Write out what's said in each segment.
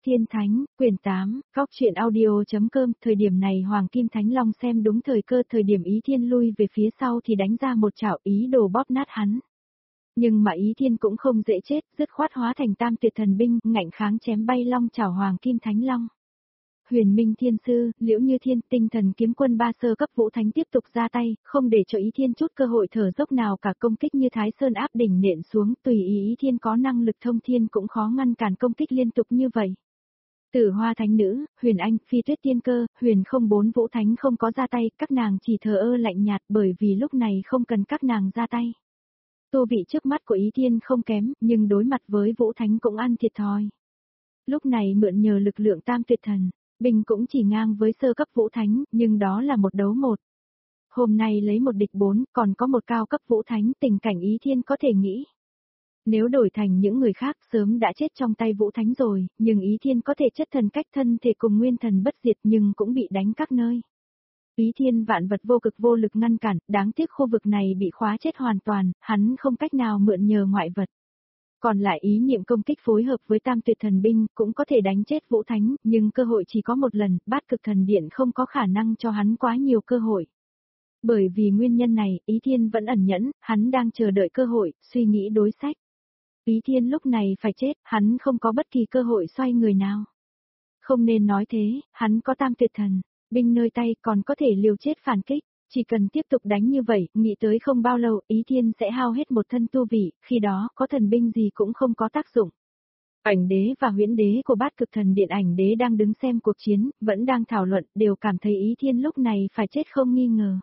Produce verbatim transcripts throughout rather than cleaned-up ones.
Tiên Thánh, quyển tám, góc truyện audio.com. Thời điểm này Hoàng Kim Thánh Long xem đúng thời cơ, thời điểm Ý Thiên lui về phía sau thì đánh ra một chảo ý đồ bóp nát hắn. Nhưng mà Ý Thiên cũng không dễ chết, dứt khoát hóa thành tam tuyệt thần binh, ngạnh kháng chém bay long chảo Hoàng Kim Thánh Long. Huyền Minh Thiên Sư, Liễu Như Thiên, Tinh Thần Kiếm Quân ba sơ cấp Vũ Thánh tiếp tục ra tay, không để cho Ý Thiên chút cơ hội thở dốc nào cả, công kích như Thái Sơn áp đỉnh nện xuống, tùy ý Ý Thiên có năng lực thông thiên cũng khó ngăn cản công kích liên tục như vậy. Tử Hoa Thánh Nữ, Huyền Anh, Phi Tuyết Tiên Cơ, Huyền không bốn Vũ Thánh không có ra tay, các nàng chỉ thờ ơ lạnh nhạt bởi vì lúc này không cần các nàng ra tay. Tu vị trước mắt của Ý Thiên không kém, nhưng đối mặt với Vũ Thánh cũng ăn thiệt thòi. Lúc này mượn nhờ lực lượng tam tuyệt thần, binh cũng chỉ ngang với sơ cấp Vũ Thánh, nhưng đó là một đấu một. Hôm nay lấy một địch bốn, còn có một cao cấp Vũ Thánh, tình cảnh Ý Thiên có thể nghĩ. Nếu đổi thành những người khác sớm đã chết trong tay Vũ Thánh rồi, nhưng Ý Thiên có thể chất thần cách thân thể cùng nguyên thần bất diệt nhưng cũng bị đánh các nơi. Ý Thiên vạn vật vô cực vô lực ngăn cản, đáng tiếc khu vực này bị khóa chết hoàn toàn, hắn không cách nào mượn nhờ ngoại vật. Còn lại ý niệm công kích phối hợp với tam tuyệt thần binh cũng có thể đánh chết Vũ Thánh, nhưng cơ hội chỉ có một lần, bát cực thần điện không có khả năng cho hắn quá nhiều cơ hội. Bởi vì nguyên nhân này, Ý Thiên vẫn ẩn nhẫn, hắn đang chờ đợi cơ hội, suy nghĩ đối sách. Ý Thiên lúc này phải chết, hắn không có bất kỳ cơ hội xoay người nào. Không nên nói thế, hắn có tam tuyệt thần, binh nơi tay còn có thể liều chết phản kích. Chỉ cần tiếp tục đánh như vậy, nghĩ tới không bao lâu, Ý Thiên sẽ hao hết một thân tu vị, khi đó, có thần binh gì cũng không có tác dụng. Ảnh đế và huyễn đế của bát cực thần điện ảnh đế đang đứng xem cuộc chiến, vẫn đang thảo luận, đều cảm thấy Ý Thiên lúc này phải chết không nghi ngờ.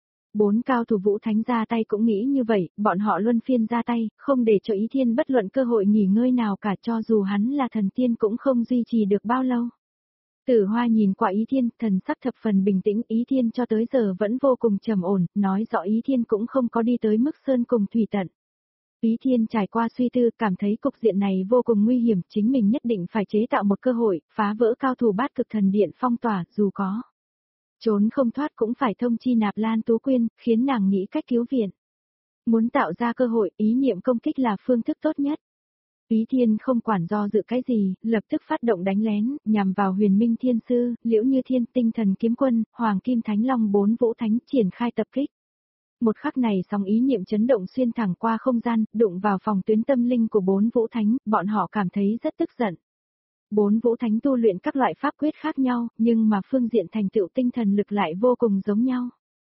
Bốn cao thủ Vũ Thánh ra tay cũng nghĩ như vậy, bọn họ luân phiên ra tay, không để cho Ý Thiên bất luận cơ hội nghỉ ngơi nào cả, cho dù hắn là thần tiên cũng không duy trì được bao lâu. Tử Hoa nhìn qua Ý Thiên, thần sắc thập phần bình tĩnh, Ý Thiên cho tới giờ vẫn vô cùng trầm ổn, nói rõ Ý Thiên cũng không có đi tới mức sơn cùng thủy tận. Ý Thiên trải qua suy tư, cảm thấy cục diện này vô cùng nguy hiểm, chính mình nhất định phải chế tạo một cơ hội, phá vỡ cao thủ bát cực thần điện phong tỏa, dù có trốn không thoát cũng phải thông chi Nạp Lan Tú Quyên, khiến nàng nghĩ cách cứu viện. Muốn tạo ra cơ hội, ý niệm công kích là phương thức tốt nhất. Ý Thiên không quản do dự cái gì, lập tức phát động đánh lén, nhằm vào Huyền Minh Thiên Sư, Liễu Như Thiên, Tinh Thần Kiếm Quân, Hoàng Kim Thánh Long bốn Vũ Thánh triển khai tập kích. Một khắc này sóng ý niệm chấn động xuyên thẳng qua không gian, đụng vào phòng tuyến tâm linh của bốn Vũ Thánh, bọn họ cảm thấy rất tức giận. Bốn Vũ Thánh tu luyện các loại pháp quyết khác nhau, nhưng mà phương diện thành tựu tinh thần lực lại vô cùng giống nhau.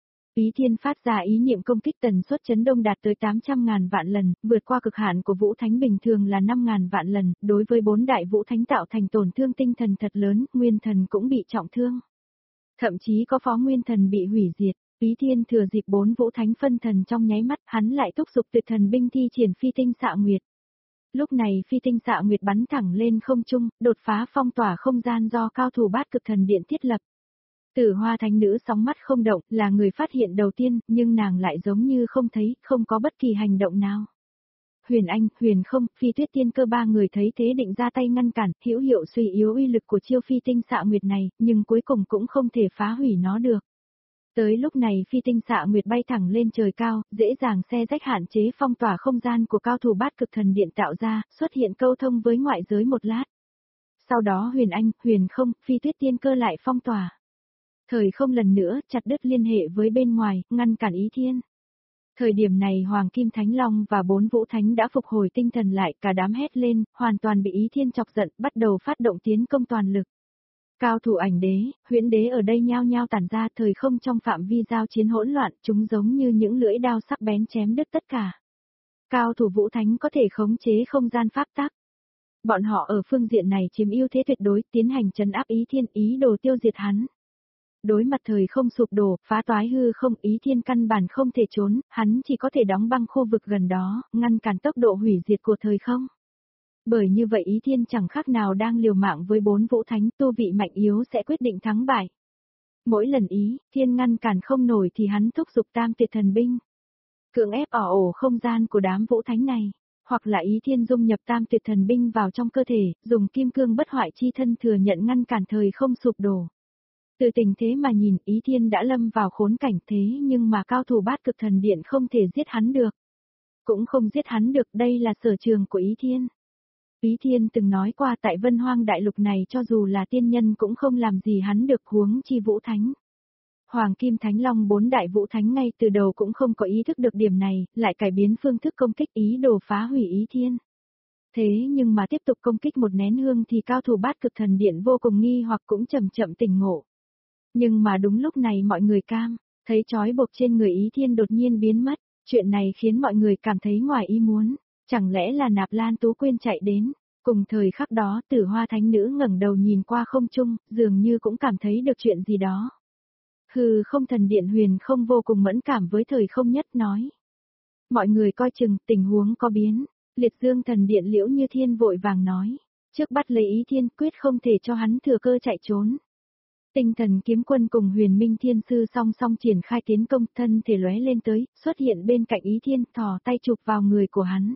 Ý Thiên phát ra ý niệm công kích tần suất chấn động đạt tới tám trăm ngàn vạn lần, vượt qua cực hạn của Vũ Thánh bình thường là năm ngàn vạn lần, đối với bốn đại Vũ Thánh tạo thành tổn thương tinh thần thật lớn, nguyên thần cũng bị trọng thương. Thậm chí có phó nguyên thần bị hủy diệt, Ý Thiên thừa dịp bốn Vũ Thánh phân thần trong nháy mắt, hắn lại thúc giục tuyệt thần binh thi triển phi tinh xạ nguyệt. Lúc này phi tinh xạ nguyệt bắn thẳng lên không trung, đột phá phong tỏa không gian do cao thủ bát cực thần điện thiết lập. Tử Hoa Thánh Nữ sóng mắt không động, là người phát hiện đầu tiên, nhưng nàng lại giống như không thấy, không có bất kỳ hành động nào. Huyền Anh, Huyền Không, Phi Tuyết Tiên Cơ ba người thấy thế định ra tay ngăn cản, hữu hiệu suy yếu uy lực của chiêu phi tinh xạ nguyệt này, nhưng cuối cùng cũng không thể phá hủy nó được. Tới lúc này phi tinh xạ nguyệt bay thẳng lên trời cao, dễ dàng xé rách hạn chế phong tỏa không gian của cao thủ bát cực thần điện tạo ra, xuất hiện câu thông với ngoại giới một lát. Sau đó Huyền Anh, Huyền Không, Phi Tuyết Tiên Cơ lại phong tỏa. Thời không lần nữa chặt đứt liên hệ với bên ngoài, ngăn cản Ý Thiên. Thời điểm này Hoàng Kim Thánh Long và bốn Vũ Thánh đã phục hồi tinh thần lại, cả đám hét lên, hoàn toàn bị Ý Thiên chọc giận, bắt đầu phát động tiến công toàn lực. Cao thủ ảnh đế, huyễn đế ở đây nhao nhao tản ra, thời không trong phạm vi giao chiến hỗn loạn, chúng giống như những lưỡi đao sắc bén chém đứt tất cả. Cao thủ Vũ Thánh có thể khống chế không gian pháp tắc. Bọn họ ở phương diện này chiếm ưu thế tuyệt đối, tiến hành trấn áp Ý Thiên, ý đồ tiêu diệt hắn. Đối mặt thời không sụp đổ, phá toái hư không, Ý Thiên căn bản không thể trốn, hắn chỉ có thể đóng băng khu vực gần đó, ngăn cản tốc độ hủy diệt của thời không. Bởi như vậy Ý Thiên chẳng khác nào đang liều mạng với bốn Vũ Thánh, tu vị mạnh yếu sẽ quyết định thắng bại. Mỗi lần Ý Thiên ngăn cản không nổi thì hắn thúc giục tam tuyệt thần binh, cưỡng ép ở ổ không gian của đám Vũ Thánh này, hoặc là Ý Thiên dung nhập tam tuyệt thần binh vào trong cơ thể, dùng kim cương bất hoại chi thân thừa nhận ngăn cản thời không sụp đổ. Từ tình thế mà nhìn, Ý Thiên đã lâm vào khốn cảnh thế nhưng mà cao thủ bát cực thần điện không thể giết hắn được. Cũng không giết hắn được, đây là sở trường của Ý Thiên. Ý Thiên từng nói qua tại Vân Hoang Đại Lục này cho dù là tiên nhân cũng không làm gì hắn được, huống chi Vũ Thánh. Hoàng Kim Thánh Long bốn đại Vũ Thánh ngay từ đầu cũng không có ý thức được điểm này, lại cải biến phương thức công kích ý đồ phá hủy Ý Thiên. Thế nhưng mà tiếp tục công kích một nén hương thì cao thủ Bát Cực Thần Điện vô cùng nghi hoặc cũng chậm chậm tỉnh ngộ. Nhưng mà đúng lúc này mọi người cam, thấy trói buộc trên người Ý Thiên đột nhiên biến mất, chuyện này khiến mọi người cảm thấy ngoài ý muốn, chẳng lẽ là Nạp Lan Tú Quyên chạy đến. Cùng thời khắc đó Tử Hoa Thánh Nữ ngẩng đầu nhìn qua không trung, dường như cũng cảm thấy được chuyện gì đó. Hừ, không thần điện Huyền Không vô cùng mẫn cảm với thời không nhất nói. Mọi người coi chừng, tình huống có biến. Liệt Dương thần điện Liễu Như Thiên vội vàng nói. Trước bắt lấy Ý Thiên quyết không thể cho hắn thừa cơ chạy trốn. Tinh thần kiếm quân cùng Huyền Minh Thiên Sư song song triển khai tiến công, thân thể lóe lên tới, xuất hiện bên cạnh Ý Thiên, thò tay chụp vào người của hắn.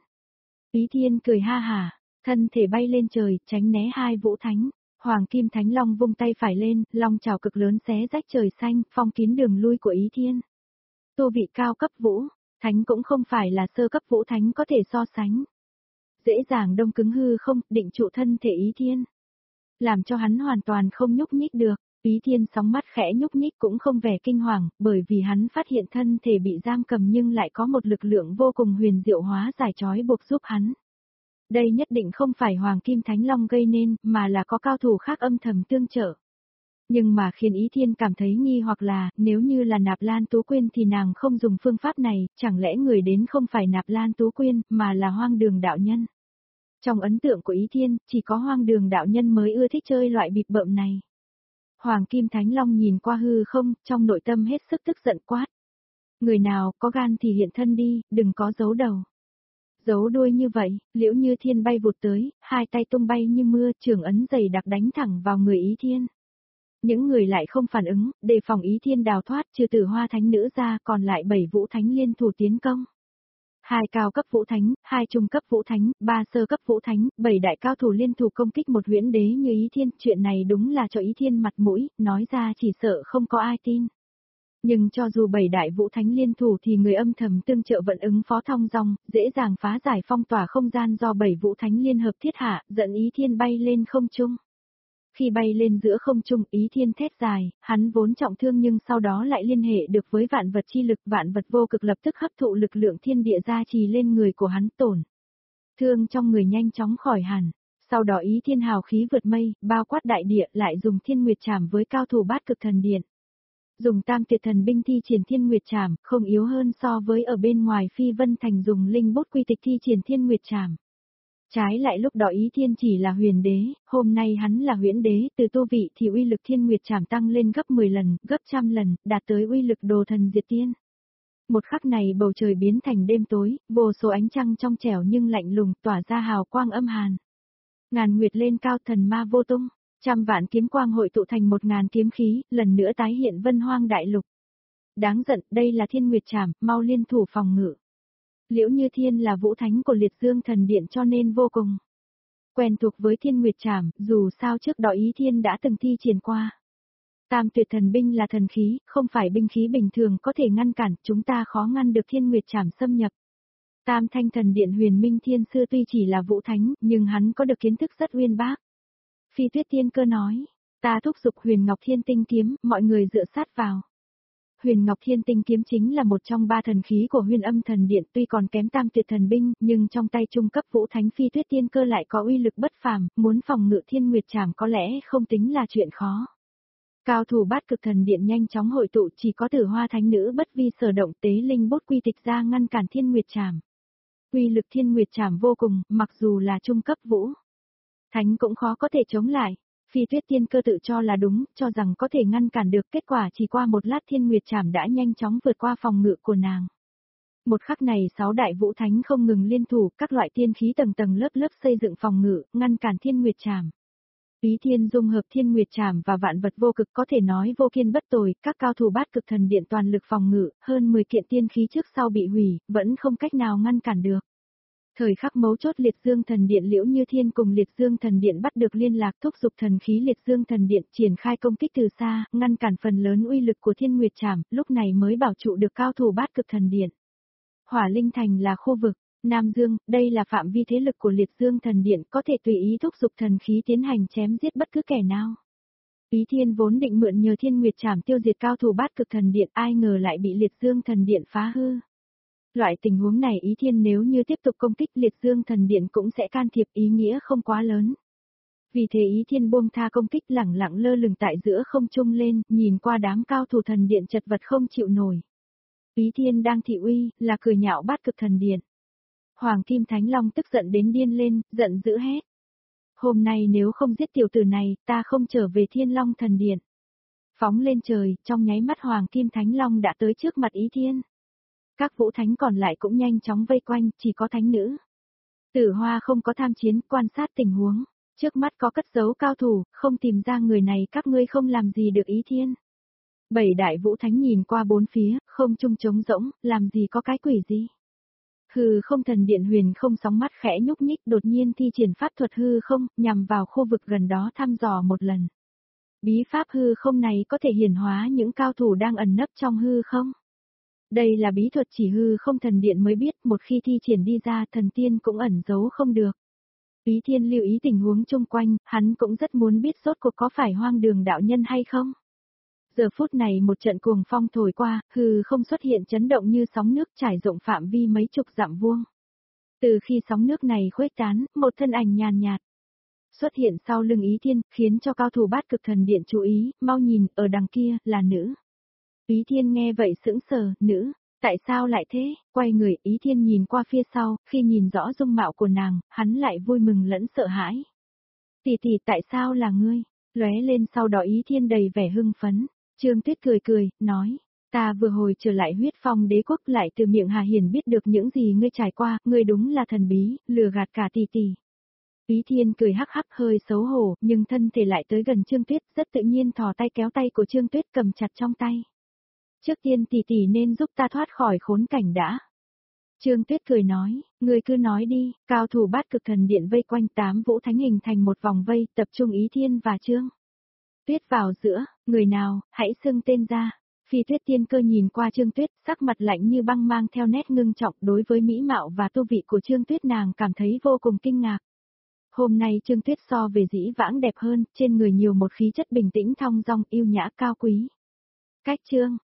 Ý Thiên cười ha hả, thân thể bay lên trời, tránh né hai Vũ Thánh. Hoàng Kim Thánh Long vung tay phải lên, long chảo cực lớn xé rách trời xanh, phong kín đường lui của Ý Thiên. Tu vị cao cấp Vũ Thánh cũng không phải là sơ cấp Vũ Thánh có thể so sánh. Dễ dàng đông cứng hư không, định trụ thân thể Ý Thiên. Làm cho hắn hoàn toàn không nhúc nhích được. Ý Thiên sóng mắt khẽ nhúc nhích cũng không vẻ kinh hoàng, bởi vì hắn phát hiện thân thể bị giam cầm nhưng lại có một lực lượng vô cùng huyền diệu hóa giải trói buộc giúp hắn. Đây nhất định không phải Hoàng Kim Thánh Long gây nên, mà là có cao thủ khác âm thầm tương trợ. Nhưng mà khiến Ý Thiên cảm thấy nghi hoặc là, nếu như là Nạp Lan Tú Quyên thì nàng không dùng phương pháp này, chẳng lẽ người đến không phải Nạp Lan Tú Quyên, mà là Hoang Đường đạo nhân. Trong ấn tượng của Ý Thiên, chỉ có Hoang Đường đạo nhân mới ưa thích chơi loại bịp bợm này. Hoàng Kim Thánh Long nhìn qua hư không, trong nội tâm hết sức tức giận quát. Người nào có gan thì hiện thân đi, đừng có giấu đầu. Giấu đuôi như vậy, Liễu Như Thiên bay vụt tới, hai tay tung bay như mưa, trường ấn dày đặc đánh thẳng vào người Ý Thiên. Những người lại không phản ứng, đề phòng Ý Thiên đào thoát, trừ Tử Hoa Thánh Nữ ra, còn lại bảy Vũ Thánh liên thủ tiến công. Hai cao cấp Vũ Thánh, hai trung cấp Vũ Thánh, ba sơ cấp Vũ Thánh, bảy đại cao thủ liên thủ công kích một huyễn đế như Ý Thiên, chuyện này đúng là cho Ý Thiên mặt mũi, nói ra chỉ sợ không có ai tin. Nhưng cho dù bảy đại Vũ Thánh liên thủ thì người âm thầm tương trợ vẫn ứng phó thong dong, dễ dàng phá giải phong tỏa không gian do bảy Vũ Thánh liên hợp thiết hạ, dẫn Ý Thiên bay lên không trung. Khi bay lên giữa không trung, Ý Thiên thét dài, hắn vốn trọng thương nhưng sau đó lại liên hệ được với vạn vật chi lực, vạn vật vô cực lập tức hấp thụ lực lượng thiên địa gia trì lên người của hắn, tổn thương trong người nhanh chóng khỏi hẳn. Sau đó Ý Thiên hào khí vượt mây, bao quát đại địa, lại dùng Thiên Nguyệt Trảm với cao thủ Bát Cực Thần Điện. Dùng Tam Tuyệt Thần binh thi triển Thiên Nguyệt Trảm, không yếu hơn so với ở bên ngoài Phi Vân Thành dùng linh bút quy tịch thi triển Thiên Nguyệt Trảm. Trái lại lúc đó Ý Thiên chỉ là huyền đế, hôm nay hắn là huyễn đế, từ tu vị thì uy lực Thiên Nguyệt Trảm tăng lên gấp mười lần, gấp trăm lần, đạt tới uy lực đồ thần diệt tiên. Một khắc này bầu trời biến thành đêm tối, vô số ánh trăng trong trẻo nhưng lạnh lùng tỏa ra hào quang âm hàn. Ngàn nguyệt lên cao, thần ma vô tung, trăm vạn kiếm quang hội tụ thành một ngàn kiếm khí, lần nữa tái hiện Vân Hoang Đại Lục. Đáng giận, đây là Thiên Nguyệt Trảm, mau liên thủ phòng ngự. Liễu Như Thiên là Vũ Thánh của Liệt Dương Thần Điện cho nên vô cùng quen thuộc với Thiên Nguyệt Trảm, dù sao trước đó Ý Thiên đã từng thi triển qua. Tam Tuyệt Thần binh là thần khí, không phải binh khí bình thường có thể ngăn cản, chúng ta khó ngăn được Thiên Nguyệt Trảm xâm nhập. Tam Thanh Thần Điện Huyền Minh Thiên Sư tuy chỉ là Vũ Thánh, nhưng hắn có được kiến thức rất uyên bác. Phi Tuyết Tiên Cơ nói, ta thúc giục Huyền Ngọc Thiên Tinh kiếm, mọi người dựa sát vào. Huyền Ngọc Thiên Tinh kiếm chính là một trong ba thần khí của Huyền Âm Thần Điện, tuy còn kém Tam Tuyệt Thần binh, nhưng trong tay trung cấp Vũ Thánh Phi Tuyết Tiên Cơ lại có uy lực bất phàm, muốn phòng ngự Thiên Nguyệt Trảm có lẽ không tính là chuyện khó. Cao thủ Bát Cực Thần Điện nhanh chóng hội tụ, chỉ có Tử Hoa Thánh Nữ bất vi sở động tế linh bút quy tịch ra ngăn cản Thiên Nguyệt Trảm. Uy lực Thiên Nguyệt Trảm vô cùng, mặc dù là trung cấp Vũ Thánh cũng khó có thể chống lại. Phi Tuyết Tiên Cơ tự cho là đúng, cho rằng có thể ngăn cản được, kết quả chỉ qua một lát Thiên Nguyệt Trảm đã nhanh chóng vượt qua phòng ngự của nàng. Một khắc này sáu đại Vũ Thánh không ngừng liên thủ, các loại tiên khí tầng tầng lớp lớp xây dựng phòng ngự, ngăn cản Thiên Nguyệt Trảm. Ý Thiên dung hợp Thiên Nguyệt Trảm và vạn vật vô cực có thể nói vô kiên bất tồi, các cao thủ Bát Cực Thần Điện toàn lực phòng ngự, hơn mười kiện tiên khí trước sau bị hủy, vẫn không cách nào ngăn cản được. Thời khắc mấu chốt Liệt Dương Thần Điện Liễu Như Thiên cùng Liệt Dương Thần Điện bắt được liên lạc, thúc giục thần khí Liệt Dương Thần Điện triển khai công kích từ xa, ngăn cản phần lớn uy lực của Thiên Nguyệt Trảm, lúc này mới bảo trụ được cao thủ Bát Cực Thần Điện. Hỏa Linh Thành là khu vực Nam Dương, đây là phạm vi thế lực của Liệt Dương Thần Điện, có thể tùy ý thúc giục thần khí tiến hành chém giết bất cứ kẻ nào. Ý Thiên vốn định mượn nhờ Thiên Nguyệt Trảm tiêu diệt cao thủ Bát Cực Thần Điện, ai ngờ lại bị Liệt Dương Thần Điện phá hư. Loại tình huống này Ý Thiên nếu như tiếp tục công kích Liệt Dương Thần Điện cũng sẽ can thiệp, ý nghĩa không quá lớn. Vì thế Ý Thiên buông tha công kích, lẳng lặng lơ lửng tại giữa không trung lên, nhìn qua đám cao thủ thần điện chật vật không chịu nổi. Ý Thiên đang thị uy, là cười nhạo Bát Cực Thần Điện. Hoàng Kim Thánh Long tức giận đến điên lên, giận dữ hét. Hôm nay nếu không giết tiểu tử này, ta không trở về Thiên Long Thần Điện. Phóng lên trời, trong nháy mắt Hoàng Kim Thánh Long đã tới trước mặt Ý Thiên. Các vũ thánh còn lại cũng nhanh chóng vây quanh, chỉ có thánh nữ Tử Hoa không có tham chiến, quan sát tình huống. Trước mắt có cất giấu cao thủ, không tìm ra người này các ngươi không làm gì được Ý Thiên. Bảy đại vũ thánh nhìn qua bốn phía, không trung trống rỗng, làm gì có cái quỷ gì. Hư không thần điện huyền không sóng mắt khẽ nhúc nhích, đột nhiên thi triển pháp thuật hư không, nhằm vào khu vực gần đó thăm dò một lần. Bí pháp hư không này có thể hiển hóa những cao thủ đang ẩn nấp trong hư không. Đây là bí thuật chỉ hư không thần điện mới biết, một khi thi triển đi ra thần tiên cũng ẩn giấu không được. Ý Thiên lưu ý tình huống chung quanh, hắn cũng rất muốn biết rốt cuộc có phải Hoang Đường đạo nhân hay không. Giờ phút này một trận cuồng phong thổi qua, hư không xuất hiện chấn động như sóng nước trải rộng phạm vi mấy chục dặm vuông. Từ khi sóng nước này khuếch tán, một thân ảnh nhàn nhạt xuất hiện sau lưng Ý Thiên, khiến cho cao thủ Bát Cực Thần Điện chú ý, mau nhìn, ở đằng kia, là nữ. Ý Thiên nghe vậy sững sờ, nữ, tại sao lại thế? Quay người, Ý Thiên nhìn qua phía sau, khi nhìn rõ dung mạo của nàng, hắn lại vui mừng lẫn sợ hãi. Tỷ tỷ, tại sao là ngươi? Lóe lên sau đó Ý Thiên đầy vẻ hưng phấn. Trương Tuyết cười cười, nói, ta vừa hồi trở lại Huyết Phong Đế quốc, lại từ miệng Hà Hiển biết được những gì ngươi trải qua, ngươi đúng là thần bí, lừa gạt cả tỷ tỷ. Ý Thiên cười hắc hắc hơi xấu hổ, nhưng thân thể lại tới gần Trương Tuyết, rất tự nhiên thò tay kéo tay của Trương Tuyết cầm chặt trong tay. Trước tiên tỷ tỷ nên giúp ta thoát khỏi khốn cảnh đã. Trương Tuyết cười nói, ngươi cứ nói đi, cao thủ Bát Cực Thần Điện vây quanh tám vũ thánh hình thành một vòng vây, tập trung Ý Thiên và Trương Tuyết vào giữa, người nào, hãy xưng tên ra. Phi Tuyết Tiên Cơ nhìn qua Trương Tuyết, sắc mặt lạnh như băng mang theo nét ngưng trọng, đối với mỹ mạo và tu vị của Trương Tuyết nàng cảm thấy vô cùng kinh ngạc. Hôm nay Trương Tuyết so về dĩ vãng đẹp hơn, trên người nhiều một khí chất bình tĩnh thong dong yêu nhã cao quý. Cách Trương